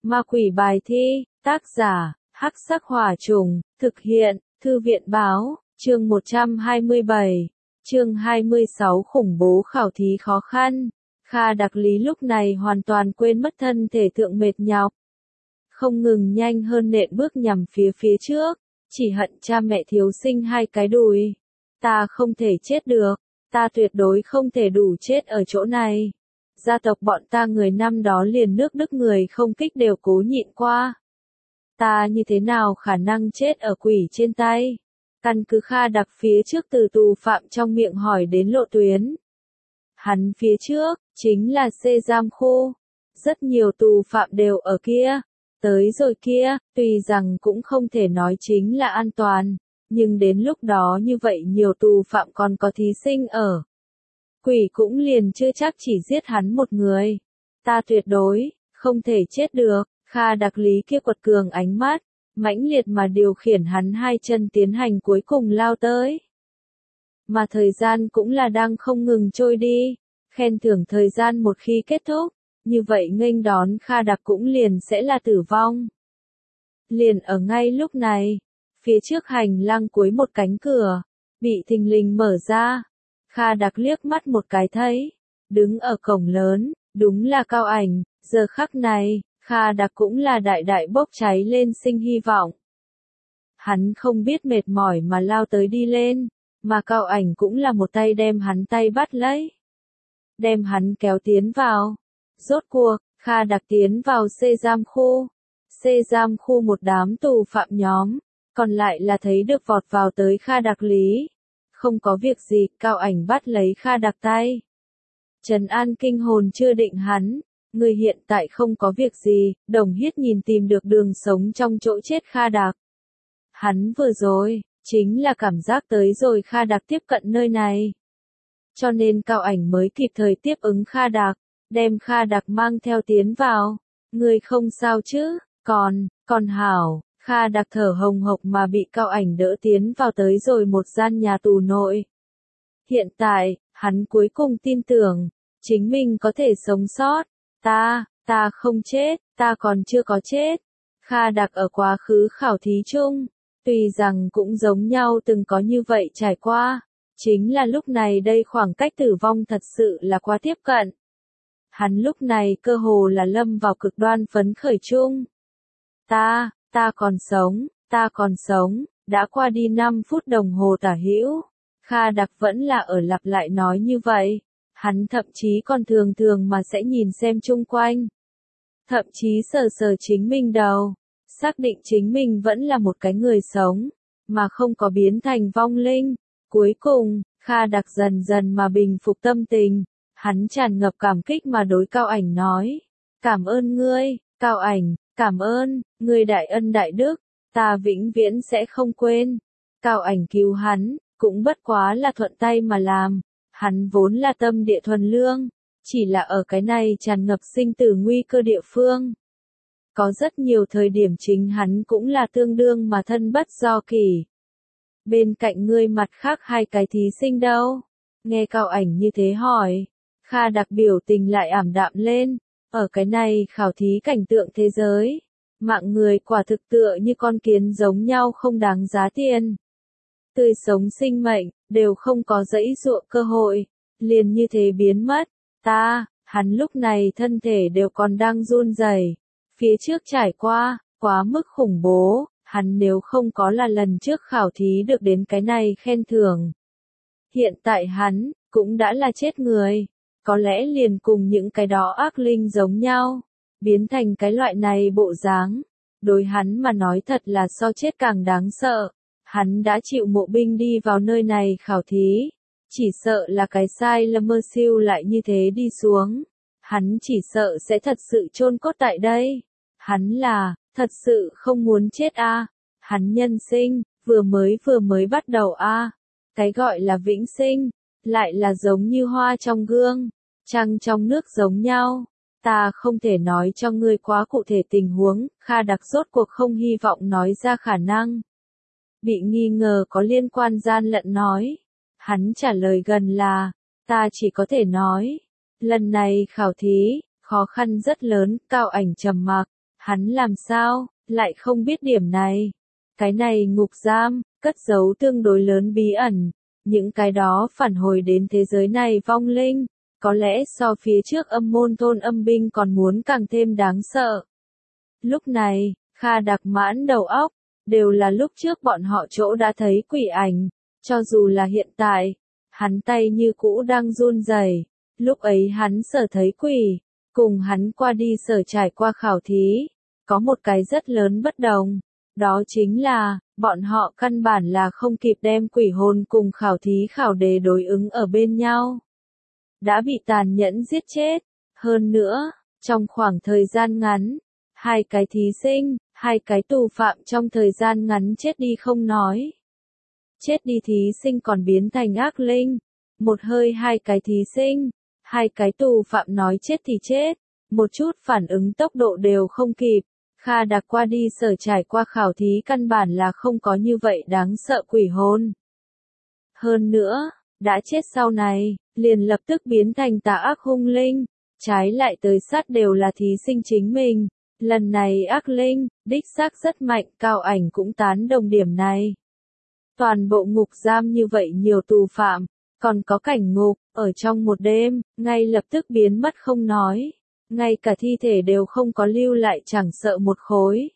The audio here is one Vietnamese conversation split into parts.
Ma quỷ bài thi, tác giả, Hắc Sắc Hỏa Trùng, thực hiện, Thư viện báo, chương 127, chương 26 khủng bố khảo thí khó khăn. Kha Đặc Lý lúc này hoàn toàn quên mất thân thể thượng mệt nhọc. Không ngừng nhanh hơn nện bước nhằm phía trước, chỉ hận cha mẹ thiếu sinh hai cái đùi. Ta không thể chết được, ta tuyệt đối không thể đủ chết ở chỗ này. Gia tộc bọn ta người năm đó liền nước Đức người không kích đều cố nhịn qua. Ta như thế nào khả năng chết ở quỷ trên tay? Căn cứ Kha Đặc phía trước từ tù phạm trong miệng hỏi đến lộ tuyến. Hắn phía trước, chính là xê giam khu. Rất nhiều tù phạm đều ở kia. Tới rồi kia, tuy rằng cũng không thể nói chính là an toàn. Nhưng đến lúc đó như vậy nhiều tù phạm còn có thí sinh ở. Quỷ cũng liền chưa chắc chỉ giết hắn một người. Ta tuyệt đối, không thể chết được. Kha Đặc Lý kia quật cường ánh mắt, mãnh liệt mà điều khiển hắn hai chân tiến hành cuối cùng lao tới. Mà thời gian cũng là đang không ngừng trôi đi. Khen thưởng thời gian một khi kết thúc, như vậy nghênh đón Kha Đặc cũng liền sẽ là tử vong. Liền ở ngay lúc này, phía trước hành lang cuối một cánh cửa, bị thình lình mở ra. Kha Đặc liếc mắt một cái thấy, đứng ở cổng lớn, đúng là Cao Ảnh, giờ khắc này, Kha Đặc cũng là đại đại bốc cháy lên sinh hy vọng. Hắn không biết mệt mỏi mà lao tới đi lên, mà Cao Ảnh cũng là một tay đem hắn tay bắt lấy. Đem hắn kéo tiến vào. Rốt cuộc, Kha Đặc tiến vào xê giam khu. Xê giam khu một đám tù phạm nhóm, còn lại là thấy được vọt vào tới Kha Đặc Lý. Không có việc gì, Cao Ảnh bắt lấy Kha Đặc tay. Trấn an kinh hồn chưa định hắn, người hiện tại không có việc gì, Đồng Hiết nhìn tìm được đường sống trong chỗ chết Kha Đặc. Hắn vừa rồi, chính là cảm giác tới rồi Kha Đặc tiếp cận nơi này. Cho nên Cao Ảnh mới kịp thời tiếp ứng Kha Đặc, đem Kha Đặc mang theo tiến vào. Người không sao chứ, còn hảo. Kha Đặc thở hồng hộc mà bị Cao Ảnh đỡ tiến vào tới rồi một gian nhà tù nội. Hiện tại, hắn cuối cùng tin tưởng, chính mình có thể sống sót. Ta không chết, ta còn chưa có chết. Kha Đặc ở quá khứ khảo thí chung, tuy rằng cũng giống nhau từng có như vậy trải qua. Chính là lúc này đây khoảng cách tử vong thật sự là quá tiếp cận. Hắn lúc này cơ hồ là lâm vào cực đoan phấn khởi chung. Ta còn sống, đã qua đi 5 phút đồng hồ tả hữu. Kha Đặc vẫn là ở lặp lại nói như vậy. Hắn thậm chí còn thường mà sẽ nhìn xem chung quanh. Thậm chí sờ chính mình đầu. Xác định chính mình vẫn là một cái người sống, mà không có biến thành vong linh. Cuối cùng, Kha Đặc dần dần mà bình phục tâm tình. Hắn tràn ngập cảm kích mà đối Cao Ảnh nói. Cảm ơn ngươi, Cao Ảnh, cảm ơn, ngươi đại ân đại đức, ta vĩnh viễn sẽ không quên. Cao Ảnh cứu hắn, cũng bất quá là thuận tay mà làm. Hắn vốn là tâm địa thuần lương, chỉ là ở cái này tràn ngập sinh tử nguy cơ địa phương. Có rất nhiều thời điểm chính hắn cũng là tương đương mà thân bất do kỷ. Bên cạnh ngươi mặt khác hai cái thí sinh đâu? Nghe Cao Ảnh như thế hỏi, Kha Đặc biểu tình lại ảm đạm lên. Ở cái này khảo thí cảnh tượng thế giới, mạng người quả thực tựa như con kiến giống nhau không đáng giá tiền. Tươi sống sinh mệnh, đều không có dãy dụa cơ hội, liền như thế biến mất. Hắn lúc này thân thể đều còn đang run rẩy. Phía trước trải qua, quá mức khủng bố, hắn nếu không có là lần trước khảo thí được đến cái này khen thưởng. Hiện tại hắn, cũng đã là chết người. Có lẽ liền cùng những cái đó ác linh giống nhau, biến thành cái loại này bộ dáng. Đối hắn mà nói thật là so chết càng đáng sợ. Hắn đã chịu mộ binh đi vào nơi này khảo thí. Chỉ sợ là cái sai lầm mơ siêu lại như thế đi xuống. Hắn chỉ sợ sẽ thật sự chôn cốt tại đây. Hắn là, thật sự không muốn chết a. Hắn nhân sinh, vừa mới bắt đầu a. Cái gọi là vĩnh sinh, lại là giống như hoa trong gương, trăng trong nước giống nhau. Ta không thể nói cho ngươi quá cụ thể tình huống, Kha Đặc rốt cuộc không hy vọng nói ra khả năng. Bị nghi ngờ có liên quan gian lận nói. Hắn trả lời gần là, ta chỉ có thể nói. Lần này khảo thí, khó khăn rất lớn, Cao Ảnh trầm mặc. Hắn làm sao, lại không biết điểm này. Cái này ngục giam, cất giấu tương đối lớn bí ẩn. Những cái đó phản hồi đến thế giới này vong linh, có lẽ so phía trước âm môn thôn âm binh còn muốn càng thêm đáng sợ. Lúc này, Kha Đặc mãn đầu óc, đều là lúc trước bọn họ chỗ đã thấy quỷ ảnh, cho dù là hiện tại, hắn tay như cũ đang run rẩy. Lúc ấy hắn sở thấy quỷ, cùng hắn qua đi sở trải qua khảo thí, có một cái rất lớn bất đồng, đó chính là, bọn họ căn bản là không kịp đem quỷ hồn cùng khảo thí khảo đề đối ứng ở bên nhau. Đã bị tàn nhẫn giết chết, hơn nữa, trong khoảng thời gian ngắn, hai cái thí sinh, hai cái tù phạm trong thời gian ngắn chết đi không nói. Chết đi thí sinh còn biến thành ác linh, một hơi hai cái thí sinh, hai cái tù phạm nói chết thì chết, một chút phản ứng tốc độ đều không kịp. Kha Đặc qua đi sở trải qua khảo thí căn bản là không có như vậy đáng sợ quỷ hồn. Hơn nữa, đã chết sau này, liền lập tức biến thành tà ác hung linh, trái lại tới sát đều là thí sinh chính mình. Lần này ác linh, đích xác rất mạnh, Cao Ảnh cũng tán đồng điểm này. Toàn bộ ngục giam như vậy nhiều tù phạm, còn có cảnh ngục, ở trong một đêm, ngay lập tức biến mất không nói. Ngay cả thi thể đều không có lưu lại chẳng sợ một khối.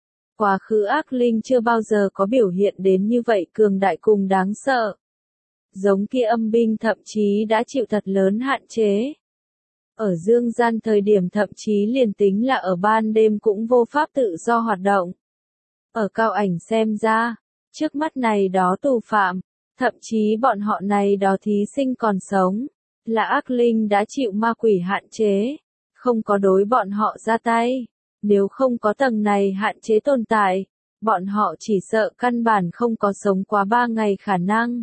Quá khứ ác linh chưa bao giờ có biểu hiện đến như vậy cường đại cùng đáng sợ. Giống kia âm binh thậm chí đã chịu thật lớn hạn chế. Ở dương gian thời điểm thậm chí liền tính là ở ban đêm cũng vô pháp tự do hoạt động. Ở Cao Ảnh xem ra, trước mắt này đó tù phạm, thậm chí bọn họ này đó thí sinh còn sống, là ác linh đã chịu ma quỷ hạn chế, không có đối bọn họ ra tay. Nếu không có tầng này hạn chế tồn tại, bọn họ chỉ sợ căn bản không có sống quá 3 ngày khả năng.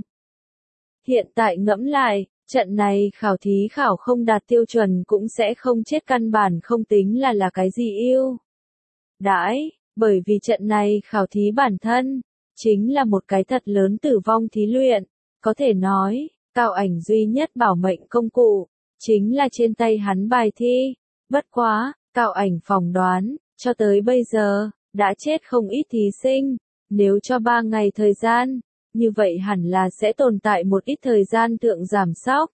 Hiện tại ngẫm lại, trận này khảo thí khảo không đạt tiêu chuẩn cũng sẽ không chết căn bản không tính là cái gì yêu đãi, bởi vì trận này khảo thí bản thân, chính là một cái thật lớn tử vong thí luyện, có thể nói, Cao Ảnh duy nhất bảo mệnh công cụ, chính là trên tay hắn bài thi, bất quá, Cao Ảnh phỏng đoán, cho tới bây giờ, đã chết không ít thí sinh, nếu cho 3 ngày thời gian, như vậy hẳn là sẽ tồn tại một ít thời gian thượng giảm sóc.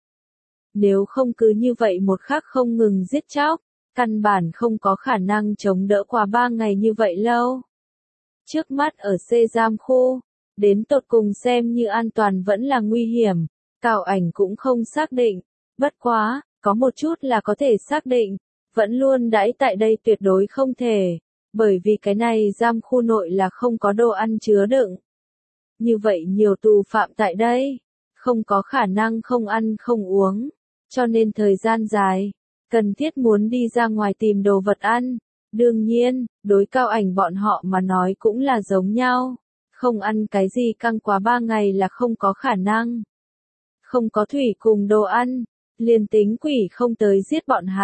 Nếu không cứ như vậy một khắc không ngừng giết chóc, căn bản không có khả năng chống đỡ qua 3 ngày như vậy lâu. Trước mắt ở C giam khu, đến tột cùng xem như an toàn vẫn là nguy hiểm, Cao Ảnh cũng không xác định, bất quá, có một chút là có thể xác định, vẫn luôn đãi tại đây tuyệt đối không thể, bởi vì cái này giam khu nội là không có đồ ăn chứa đựng. Như vậy nhiều tù phạm tại đây, không có khả năng không ăn không uống, cho nên thời gian dài, cần thiết muốn đi ra ngoài tìm đồ vật ăn. Đương nhiên, đối Cao Ảnh bọn họ mà nói cũng là giống nhau, không ăn cái gì căng quá 3 ngày là không có khả năng. Không có thủy cùng đồ ăn, liền tính quỷ không tới giết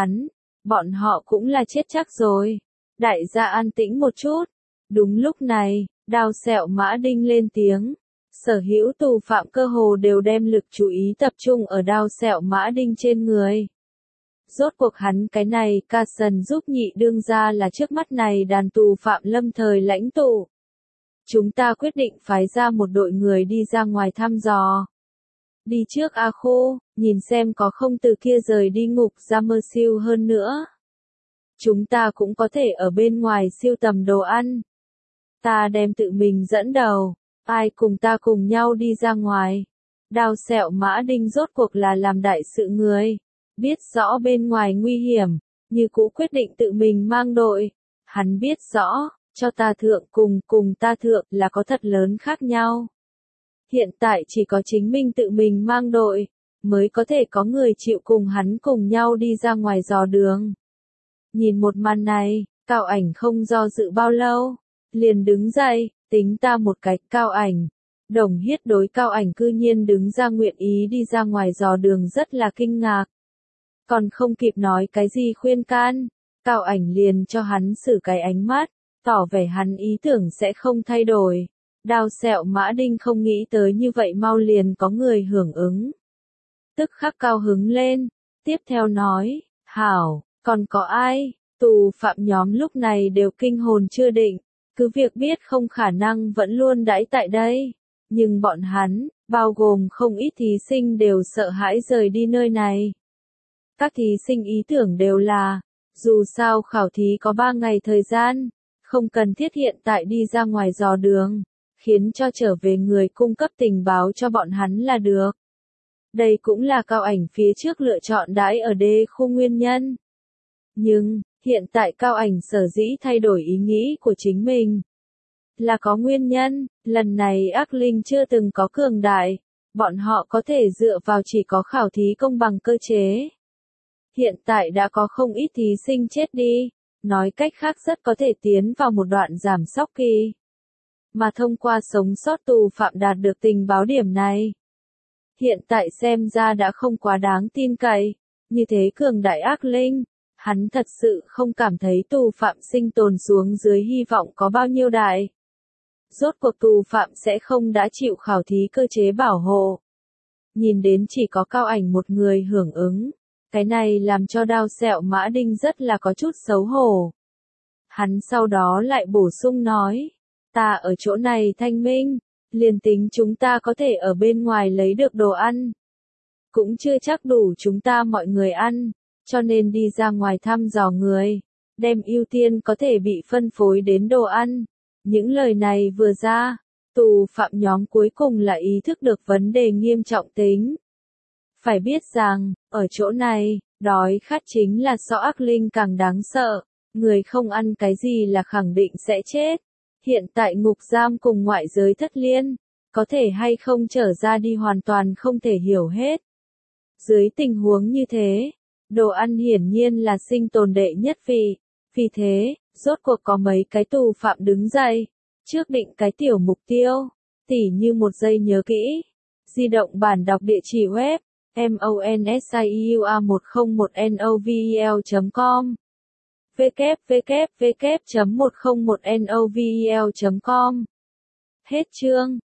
bọn họ cũng là chết chắc rồi. Đại gia an tĩnh một chút. Đúng lúc này, Đao Sẹo Mã Đinh lên tiếng. Sở hữu tù phạm cơ hồ đều đem lực chú ý tập trung ở Đao Sẹo Mã Đinh trên người. Rốt cuộc hắn cái này ca sần giúp nhị đương ra là trước mắt này đàn tù phạm lâm thời lãnh tụ. Chúng ta quyết định phái ra một đội người đi ra ngoài thăm dò. Đi trước A Khu, nhìn xem có không từ kia rời đi ngục ra mơ siêu hơn nữa. Chúng ta cũng có thể ở bên ngoài siêu tầm đồ ăn. Ta đem tự mình dẫn đầu, ai cùng ta cùng nhau đi ra ngoài. Đao Sẹo Mã Đinh rốt cuộc là làm đại sự người. Biết rõ bên ngoài nguy hiểm, như cũ quyết định tự mình mang đội. Hắn biết rõ, cho ta thượng cùng ta thượng là có thật lớn khác nhau. Hiện tại chỉ có chính mình tự mình mang đội, mới có thể có người chịu cùng hắn cùng nhau đi ra ngoài dò đường. Nhìn một màn này, Cao Ảnh không do dự bao lâu, liền đứng dậy, tính ta một cách Cao Ảnh. Đồng Hiết đối Cao Ảnh cư nhiên đứng ra nguyện ý đi ra ngoài dò đường rất là kinh ngạc. Còn không kịp nói cái gì khuyên can, Cao Ảnh liền cho hắn xử cái ánh mắt, tỏ vẻ hắn ý tưởng sẽ không thay đổi. Đao Sẹo Mã Đinh không nghĩ tới như vậy mau liền có người hưởng ứng. Tức khắc cao hứng lên, tiếp theo nói, hảo, còn có ai, Tù phạm nhóm lúc này đều kinh hồn chưa định, cứ việc biết không khả năng vẫn luôn đãi tại đây, nhưng bọn hắn, bao gồm không ít thí sinh đều sợ hãi rời đi nơi này. Các thí sinh ý tưởng đều là, dù sao khảo thí có 3 ngày thời gian, không cần thiết hiện tại đi ra ngoài dò đường, khiến cho trở về người cung cấp tình báo cho bọn hắn là được. Đây cũng là Cao Ảnh phía trước lựa chọn đãi ở đê khu nguyên nhân. Nhưng, hiện tại Cao Ảnh sở dĩ thay đổi ý nghĩ của chính mình, là có nguyên nhân, lần này ác linh chưa từng có cường đại, bọn họ có thể dựa vào chỉ có khảo thí công bằng cơ chế. Hiện tại đã có không ít thí sinh chết đi, nói cách khác rất có thể tiến vào một đoạn giảm sóc kỳ. Mà thông qua sống sót tù phạm đạt được tình báo điểm này. Hiện tại xem ra đã không quá đáng tin cậy, như thế cường đại ác linh, hắn thật sự không cảm thấy tù phạm sinh tồn xuống dưới hy vọng có bao nhiêu đại. Rốt cuộc tù phạm sẽ không đã chịu khảo thí cơ chế bảo hộ. Nhìn đến chỉ có Cao Ảnh một người hưởng ứng, cái này làm cho Đao Sẹo Mã Đinh rất là có chút xấu hổ. Hắn sau đó lại bổ sung nói, ta ở chỗ này thanh minh, liền tính chúng ta có thể ở bên ngoài lấy được đồ ăn. Cũng chưa chắc đủ chúng ta mọi người ăn, cho nên đi ra ngoài thăm dò người, đem ưu tiên có thể bị phân phối đến đồ ăn. Những lời này vừa ra, tù phạm nhóm cuối cùng là ý thức được vấn đề nghiêm trọng tính. Phải biết rằng, ở chỗ này, đói khát chính là so ác linh càng đáng sợ, người không ăn cái gì là khẳng định sẽ chết. Hiện tại ngục giam cùng ngoại giới thất liên, có thể hay không trở ra đi hoàn toàn không thể hiểu hết. Dưới tình huống như thế, đồ ăn hiển nhiên là sinh tồn đệ nhất vị, vì thế, rốt cuộc có mấy cái tù phạm đứng dậy, trước định cái tiểu mục tiêu, tỉ như một giây nhớ kỹ. Di động bản đọc địa chỉ web, monsiua101novel.com www.101novel.com. Hết chương.